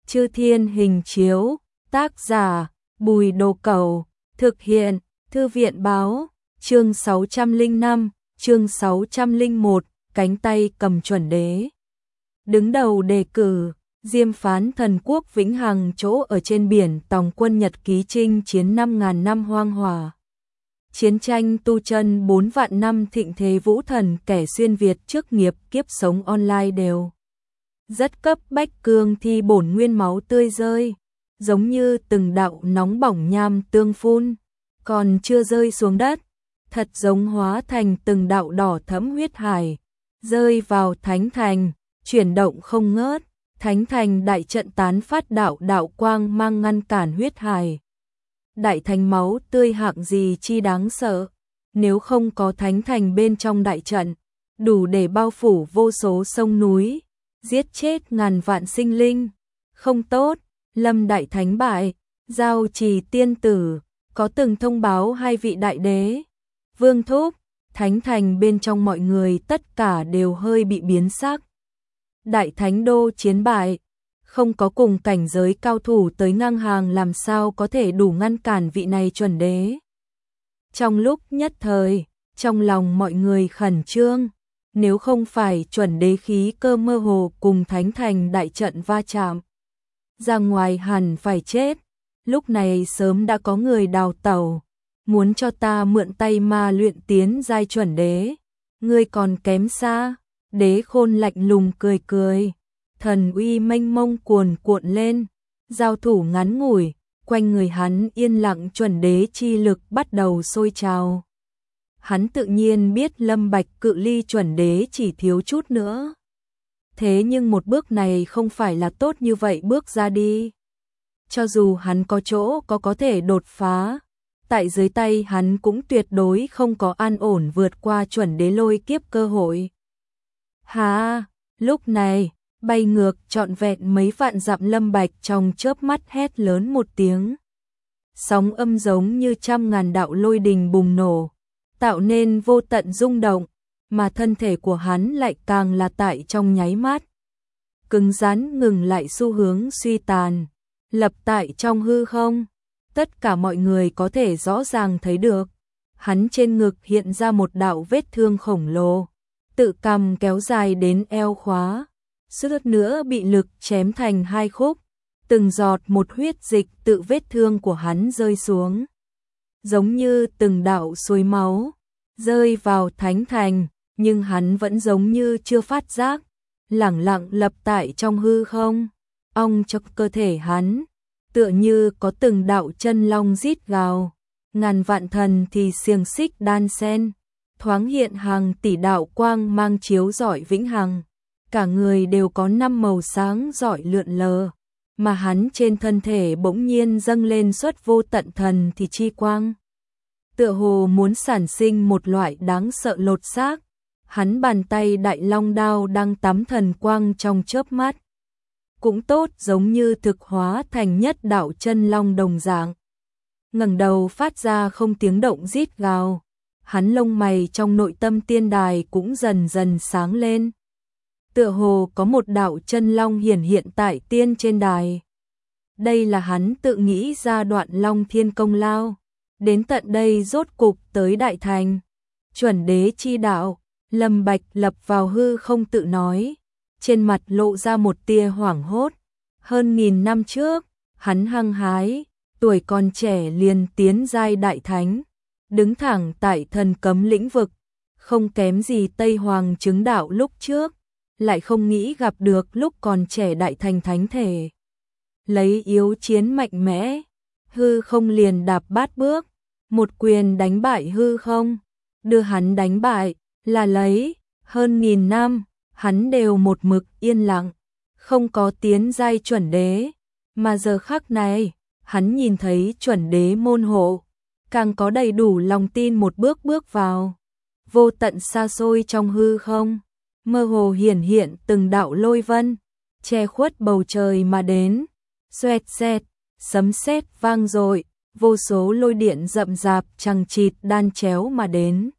Chư Thiên Hình Chiếu, tác giả Bùi Đồ Cẩu, thực hiện Thư viện Báo, chương 605, chương 601, cánh tay cầm chuẩn đế. Đứng đầu đề cử, Diêm Phán Thần Quốc vĩnh hằng chỗ ở trên biển Tòng quân Nhật ký chinh chiến 5.000 năm hoang hòa. Chiến tranh tu chân 4 vạn năm thịnh thế vũ thần kẻ xuyên Việt trước nghiệp kiếp sống online đều. Rất cấp bách cương thi bổn nguyên máu tươi rơi, giống như từng đạo nóng bỏng nham tương phun, còn chưa rơi xuống đất, thật giống hóa thành từng đạo đỏ thẫm huyết hải, rơi vào thánh thành, chuyển động không ngớt, thánh thành đại trận tán phát đạo quang mang ngăn cản huyết hải. Đại thành máu tươi hạng gì chi đáng sợ, nếu không có thánh thành bên trong đại trận, đủ để bao phủ vô số sông núi, giết chết ngàn vạn sinh linh. Không tốt, Lâm đại thánh bại, Giao Trì tiên tử có từng thông báo hai vị đại đế. Vương thúc, thánh thành bên trong mọi người tất cả đều hơi bị biến sắc. Đại thánh đô chiến bại, không có cùng cảnh giới cao thủ tới ngang hàng làm sao có thể đủ ngăn cản vị này chuẩn đế. Trong lúc nhất thời, trong lòng mọi người khẩn trương, nếu không phải chuẩn đế khí cơ mơ hồ cùng thánh thành đại trận va chạm, ra ngoài hẳn phải chết, lúc này sớm đã có người đào tẩu, muốn cho ta mượn tay ma luyện tiến giai chuẩn đế, ngươi còn kém xa. Đế Khôn lạnh lùng cười cười, thần uy mênh mông cuồn cuộn lên, giao thủ ngắn ngủi, quanh người hắn yên lặng chuẩn đế chi lực bắt đầu sôi trào. Hắn tự nhiên biết Lâm Bạch cự ly chuẩn đế chỉ thiếu chút nữa. Thế nhưng một bước này không phải là tốt như vậy bước ra đi. Cho dù hắn có chỗ có thể đột phá, tại dưới tay hắn cũng tuyệt đối không có an ổn vượt qua chuẩn đế lôi kiếp cơ hội. Hà, lúc này, bay ngược trọn vẹn mấy vạn dặm Lâm Bạch trong chớp mắt hét lớn một tiếng. Sóng âm giống như trăm ngàn đạo lôi đình bùng nổ, tạo nên vô tận rung động, mà thân thể của hắn lại càng là tại trong nháy mắt. Cứng rắn ngừng lại xu hướng suy tàn, lập tại trong hư không. Tất cả mọi người có thể rõ ràng thấy được, hắn trên ngực hiện ra một đạo vết thương khổng lồ, tự cầm kéo dài đến eo khóa, suýt nữa bị lực chém thành hai khúc, từng giọt một huyết dịch tự vết thương của hắn rơi xuống, giống như từng đạo suối máu, rơi vào thánh thành, nhưng hắn vẫn giống như chưa phát giác, lẳng lặng lập tại trong hư không. Ong trong cơ thể hắn, tựa như có từng đạo chân long rít gào, ngàn vạn thần thì xiềng xích đan sen, thoáng hiện hàng tỷ đạo quang mang chiếu rọi vĩnh hằng, cả người đều có 5 màu sáng rọi lượn lờ, mà hắn trên thân thể bỗng nhiên dâng lên xuất vô tận thần thì chi quang, tựa hồ muốn sản sinh một loại đáng sợ lột xác. Hắn bàn tay đại long đao đang tắm thần quang trong chớp mắt, cũng tốt giống như thực hóa thành nhất đạo chân long đồng dạng, ngẩng đầu phát ra không tiếng động rít gào. Hắn lông mày trong nội tâm tiên đài cũng dần dần sáng lên, tựa hồ có một đạo chân long hiển hiện tại tiên trên đài. Đây là hắn tự nghĩ ra đoạn long thiên công lao, đến tận đây rốt cục tới đại thành. Chuẩn đế chi đạo, Lâm Bạch lập vào hư không tự nói, trên mặt lộ ra một tia hoảng hốt. Hơn 1000 năm trước, hắn hăng hái, tuổi còn trẻ liền tiến giai đại thánh, đứng thẳng tại thần cấm lĩnh vực, không kém gì Tây Hoàng chứng đạo lúc trước, lại không nghĩ gặp được lúc còn trẻ đại thành thánh thể. Lấy yếu chiến mạnh mẽ, hư không liền đạp bát bước, một quyền đánh bại hư không, đưa hắn đánh bại, là lấy, hơn 1000 năm, hắn đều một mực yên lặng, không có tiến giai chuẩn đế, mà giờ khắc này, hắn nhìn thấy chuẩn đế môn hộ, càng có đầy đủ lòng tin một bước bước vào. Vô tận xa xôi trong hư không, mơ hồ hiển hiện từng đạo lôi vân, che khuất bầu trời mà đến, xoẹt xẹt, sấm sét vang dội, vô số lôi điện rậm rạp chằng chịt đan chéo mà đến,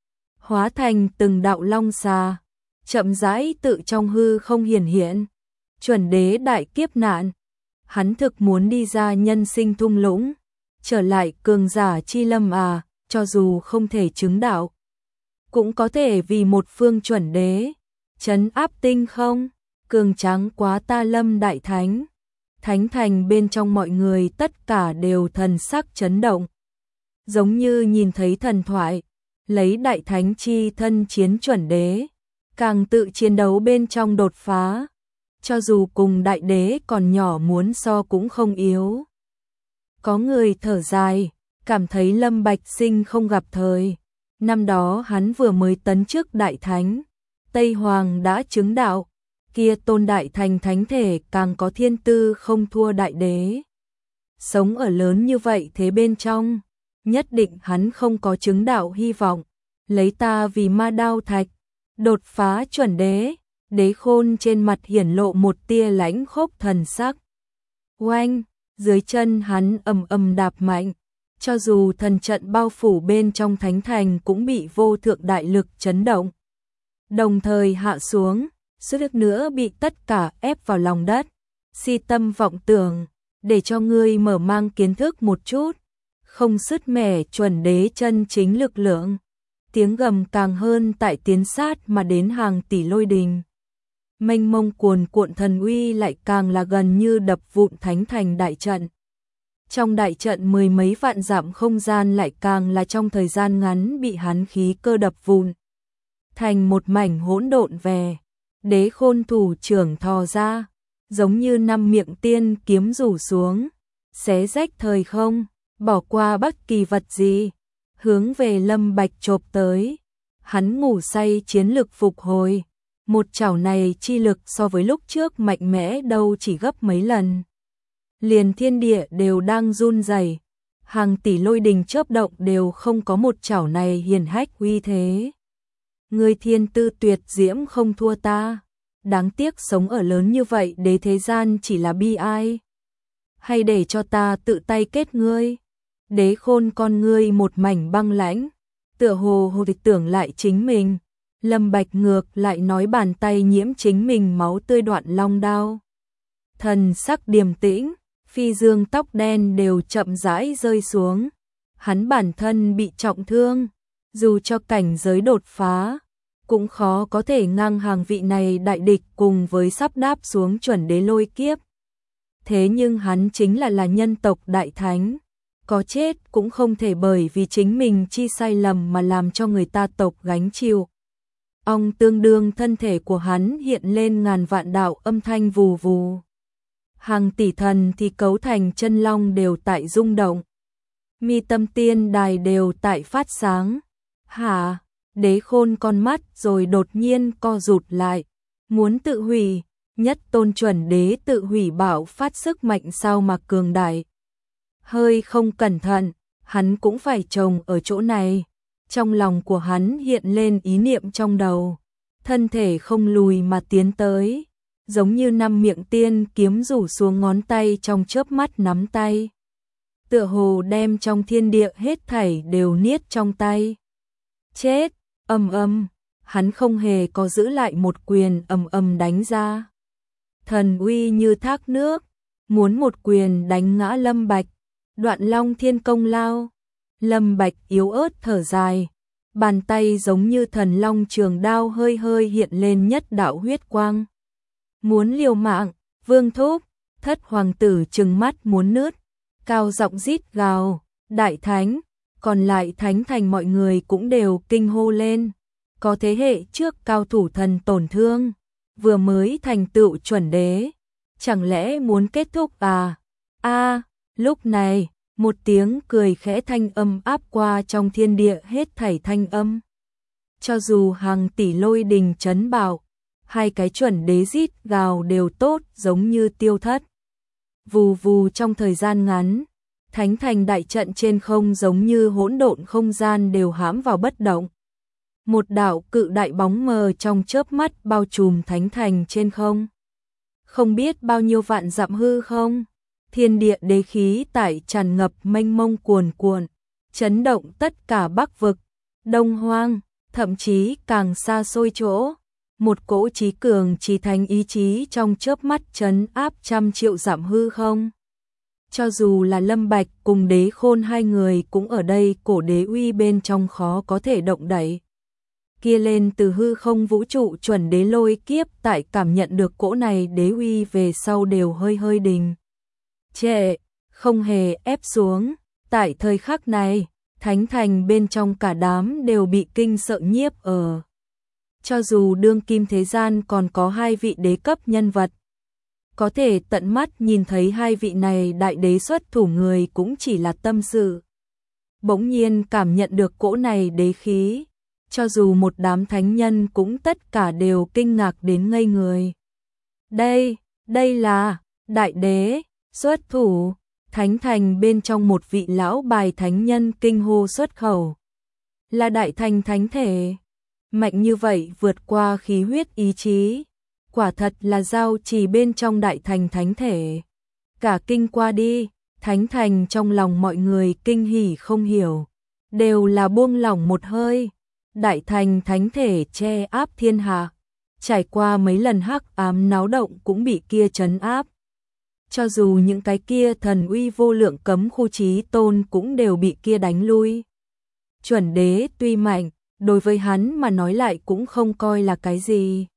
hóa thành từng đạo long xà, chậm rãi tự trong hư không hiển hiện. Chuẩn đế đại kiếp nạn, hắn thực muốn đi ra nhân sinh thung lũng, trở lại cường giả chi lâm à, cho dù không thể chứng đạo, cũng có thể vì một phương chuẩn đế, trấn áp tinh không, cường tráng quá ta Lâm đại thánh. Thánh thành bên trong mọi người tất cả đều thần sắc chấn động, giống như nhìn thấy thần thoại, lấy đại thánh chi thân chiến chuẩn đế, càng tự chiến đấu bên trong đột phá, cho dù cùng đại đế còn nhỏ muốn so cũng không yếu. Có người thở dài, cảm thấy Lâm Bạch Sinh không gặp thời, năm đó hắn vừa mới tấn chức đại thánh, Tây Hoàng đã chứng đạo, kia tôn đại thành thánh thể càng có thiên tư không thua đại đế. Sống ở lớn như vậy thế bên trong, nhất định hắn không có chứng đạo hy vọng, lấy ta vì ma đao thạch, đột phá chuẩn đế. Đế Khôn trên mặt hiển lộ một tia lãnh khốc thần sắc. Oanh, dưới chân hắn ầm ầm đạp mạnh, cho dù thần trận bao phủ bên trong thánh thành cũng bị vô thượng đại lực chấn động. Đồng thời hạ xuống, suýt chút nữa bị tất cả ép vào lòng đất. Si tâm vọng tưởng, để cho ngươi mở mang kiến thức một chút, không sứt mẻ chuẩn đế chân chính lực lượng. Tiếng gầm càng hơn tại tiến sát mà đến hàng tỷ lôi đình. Mênh mông cuồn cuộn thần uy lại càng là gần như đập vụn thánh thành đại trận. Trong đại trận mười mấy vạn dặm không gian lại càng là trong thời gian ngắn bị hắn khí cơ đập vụn thành một mảnh hỗn độn về. Đế Khôn thủ trưởng thò ra, giống như năm miệng tiên kiếm rủ xuống, xé rách thời không, bỏ qua bất kỳ vật gì, hướng về Lâm Bạch chộp tới. Hắn ngủ say chiến lực phục hồi, một chảo này chi lực so với lúc trước mạnh mẽ đâu chỉ gấp mấy lần. Liền thiên địa đều đang run rẩy, hàng tỷ lôi đình chớp động đều không có một chảo này hiển hách uy thế. Người thiên tư tuyệt diễm không thua ta, đáng tiếc sống ở lớn như vậy để thế gian chỉ là bi ai. Hay để cho ta tự tay kết ngươi. Đế Khôn con ngươi một mảnh băng lãnh, tựa hồ hồ tưởng lại chính mình. Lâm Bạch ngược lại nói bàn tay nhiễm chính mình máu tươi đoạn long đao. Thần sắc điềm tĩnh, phi dương tóc đen đều chậm rãi rơi xuống. Hắn bản thân bị trọng thương, dù cho cảnh giới đột phá, cũng khó có thể ngang hàng vị này đại địch cùng với sắp đáp xuống chuẩn đế lôi kiếp. Thế nhưng hắn chính là nhân tộc đại thánh, có chết cũng không thể bởi vì chính mình chi sai lầm mà làm cho người ta tộc gánh chịu. Ong tương đương thân thể của hắn hiện lên ngàn vạn đạo âm thanh vù vù. Hàng tỷ thần thì cấu thành chân long đều tại rung động. Mi tâm tiên đài đều tại phát sáng. Hả? Đế Khôn con mắt rồi đột nhiên co rụt lại. Muốn tự hủy, nhất tôn chuẩn đế tự hủy bạo phát sức mạnh sao mà cường đại. Hơi không cẩn thận, hắn cũng phải trồng ở chỗ này. Trong lòng của hắn hiện lên ý niệm trong đầu, thân thể không lùi mà tiến tới, giống như năm miệng tiên kiếm rủ xuống ngón tay trong chớp mắt nắm tay. Tựa hồ đem trong thiên địa hết thảy đều niết trong tay. Chết, hắn không hề có giữ lại một quyền đánh ra. Thần uy như thác nước, muốn một quyền đánh ngã Lâm Bạch, đoạn long thiên công lao. Lâm Bạch yếu ớt thở dài, bàn tay giống như thần long trường đao hơi hơi hiện lên nhất đạo huyết quang. Muốn liều mạng, Vương Thúc, thất hoàng tử trừng mắt muốn nứt, cao giọng rít gào, đại thánh, còn lại thánh thành mọi người cũng đều kinh hô lên. Có thế hệ trước cao thủ thần tổn thương, vừa mới thành tựu chuẩn đế, chẳng lẽ muốn kết thúc à? Lúc này, một tiếng cười khẽ thanh âm áp qua trong thiên địa hết thảy thanh âm. Cho dù hàng tỷ lôi đình chấn bạo, hai cái chuẩn đế rít gào đều tốt giống như tiêu thất. Vù vù trong thời gian ngắn, thánh thành đại trận trên không giống như hỗn độn không gian đều hãm vào bất động. Một đạo cự đại bóng mờ trong chớp mắt bao trùm thánh thành trên không. Không biết bao nhiêu vạn dặm hư không, thiên địa đế khí tại tràn ngập mênh mông cuồn cuộn, chấn động tất cả Bắc vực, Đông Hoang, thậm chí càng xa xôi chỗ. một cỗ chí cường chí thánh ý chí trong chớp mắt trấn áp trăm triệu dặm hư không. Cho dù là Lâm Bạch cùng Đế Khôn hai người cũng ở đây, cổ đế uy bên trong khó có thể động đậy. Kia lên từ hư không vũ trụ chuẩn đế lôi kiếp, tại cảm nhận được cỗ này đế uy về sau đều hơi hơi đình trệ, không hề ép xuống. Tại thời khắc này, thánh thành bên trong cả đám đều bị kinh sợ nhiếp ở. Cho dù đương kim thế gian còn có hai vị đế cấp nhân vật, có thể tận mắt nhìn thấy hai vị này đại đế xuất thủ người cũng chỉ là tâm sự. Bỗng nhiên cảm nhận được cỗ này đế khí, cho dù một đám thánh nhân cũng tất cả đều kinh ngạc đến ngây người. Đây là đại đế xuất thủ. Thánh thành bên trong một vị lão bài thánh nhân kinh hô xuất khẩu. Là đại thành thánh thể. Mạnh như vậy vượt qua khí huyết ý chí. Quả thật là giao trì bên trong đại thành thánh thể. Cả kinh qua đi, thánh thành trong lòng mọi người kinh hỉ không hiểu. Đều là buông lỏng một hơi. Đại thành thánh thể che áp thiên hạ. Trải qua mấy lần hắc ám náo động cũng bị kia trấn áp. Cho dù những cái kia thần uy vô lượng cấm khu chí tôn cũng đều bị kia đánh lui. Chuẩn đế tuy mạnh, đối với hắn mà nói lại cũng không coi là cái gì.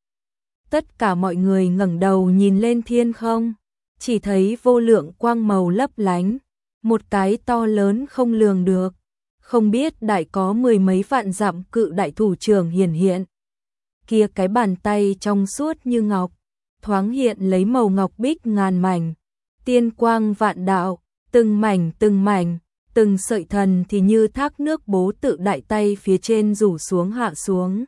Tất cả mọi người ngẩng đầu nhìn lên thiên không, chỉ thấy vô lượng quang màu lấp lánh, một cái to lớn không lường được, không biết đại có mười mấy vạn dặm cự đại thủ trưởng hiển hiện. Kia cái bàn tay trong suốt như ngọc, thoáng hiện lấy màu ngọc bích ngàn mảnh, tiên quang vạn đạo, từng mảnh, từng sợi thần thì như thác nước bố tự đại tay phía trên rủ xuống hạ xuống.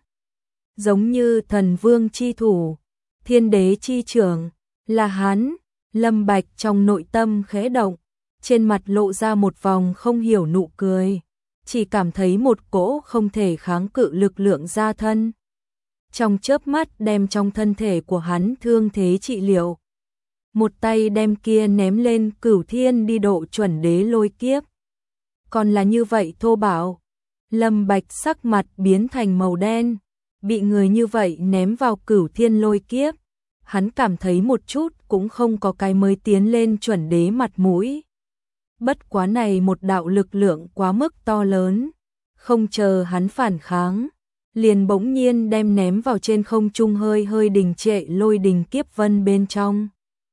Giống như thần vương chi thủ, thiên đế chi trưởng, là hắn. Lâm Bạch trong nội tâm khẽ động, trên mặt lộ ra một vòng không hiểu nụ cười, chỉ cảm thấy một cỗ không thể kháng cự lực lượng ra thân. Trong chớp mắt đem trong thân thể của hắn thương thế trị liệu. Một tay đem kia ném lên cửu thiên đi độ chuẩn đế lôi kiếp. Còn là như vậy thô bạo. Lâm Bạch sắc mặt biến thành màu đen, bị người như vậy ném vào cửu thiên lôi kiếp. Hắn cảm thấy một chút cũng không có cái mới tiến lên chuẩn đế mặt mũi. Bất quá này một đạo lực lượng quá mức to lớn, không chờ hắn phản kháng, liền bỗng nhiên đem ném vào trên không trung hơi hơi đình trệ lôi đình kiếp vân bên trong.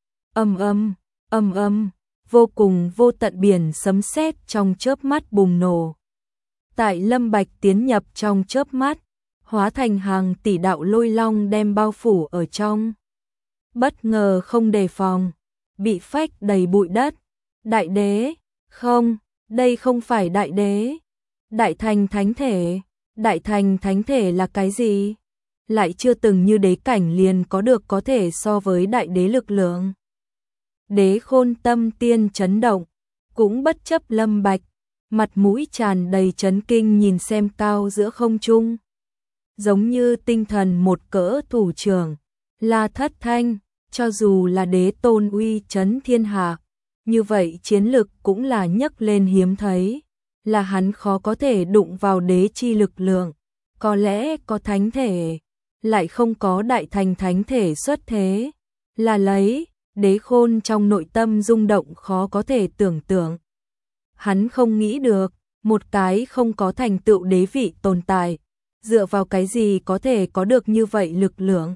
Ầm ầm, vô cùng vô tận biển sấm sét trong chớp mắt bùng nổ. Tại Lâm Bạch tiến nhập trong chớp mắt, hóa thành hàng tỷ đạo lôi long đem bao phủ ở trong. Bất ngờ không đề phòng, bị phách đầy bụi đất. Đại đế, không, đây không phải đại đế. Đại thành thánh thể, đại thành thánh thể là cái gì? Lại chưa từng như đế cảnh liền có được có thể so với đại đế lực lượng. Đế Khôn tâm tiên chấn động, cũng bất chấp Lâm Bạch, mặt mũi tràn đầy chấn kinh nhìn xem cao giữa không trung. Giống như tinh thần một cỡ thủ trưởng, là thất thanh, cho dù là đế tôn uy chấn thiên hạ, như vậy chiến lực cũng là nhấc lên hiếm thấy, là hắn khó có thể đụng vào đế chi lực lượng, có lẽ có thánh thể, lại không có đại thành thánh thể xuất thế, là lấy. Đế Khôn trong nội tâm rung động khó có thể tưởng tượng. Hắn không nghĩ được, một cái không có thành tựu đế vị tồn tại, dựa vào cái gì có thể có được như vậy lực lượng.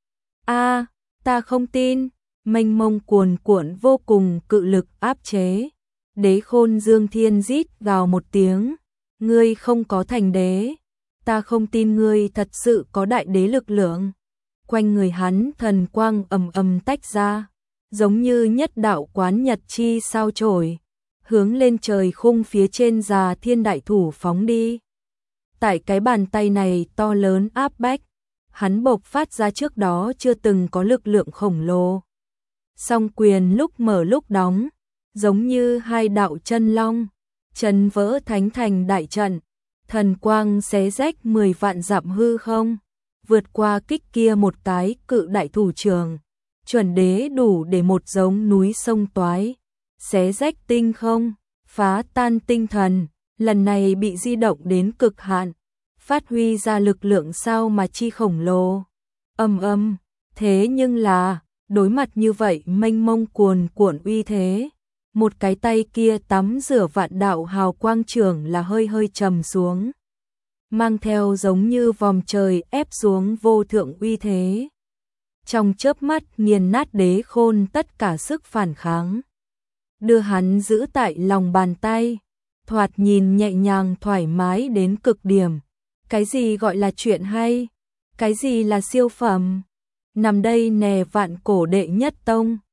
Ta không tin, mênh mông cuồn cuộn vô cùng cự lực áp chế. Đế Khôn dương thiên rít gào một tiếng, ngươi không có thành đế, ta không tin ngươi thật sự có đại đế lực lượng. Quanh người hắn thần quang ầm tách ra, giống như nhất đạo quán nhật chi sao chổi, hướng lên trời khung phía trên già thiên đại thủ phóng đi. Tại cái bàn tay này to lớn áp bách, hắn bộc phát ra trước đó chưa từng có lực lượng khổng lồ. Song quyền lúc mở lúc đóng, giống như hai đạo chân long, chân vỡ thánh thành đại trận, thần quang xé rách 10 vạn dặm hư không, vượt qua kích kia một cái cự đại thủ trưởng. Chuẩn đế đủ để một giống núi sông toái, xé rách tinh không, phá tan tinh thần, lần này bị di động đến cực hạn, phát huy ra lực lượng sao mà chi khổng lồ. Thế nhưng là, đối mặt như vậy mênh mông cuồn cuộn uy thế, một cái tay kia tắm rửa vạn đạo hào quang trưởng là hơi hơi trầm xuống, mang theo giống như vòm trời ép xuống vô thượng uy thế. Trong chớp mắt nghiền nát Đế Khôn tất cả sức phản kháng, đưa hắn giữ tại lòng bàn tay, thoạt nhìn nhẹ nhàng thoải mái đến cực điểm. Cái gì gọi là chuyện hay? Cái gì là siêu phẩm? Nằm đây nè vạn cổ đệ nhất tông,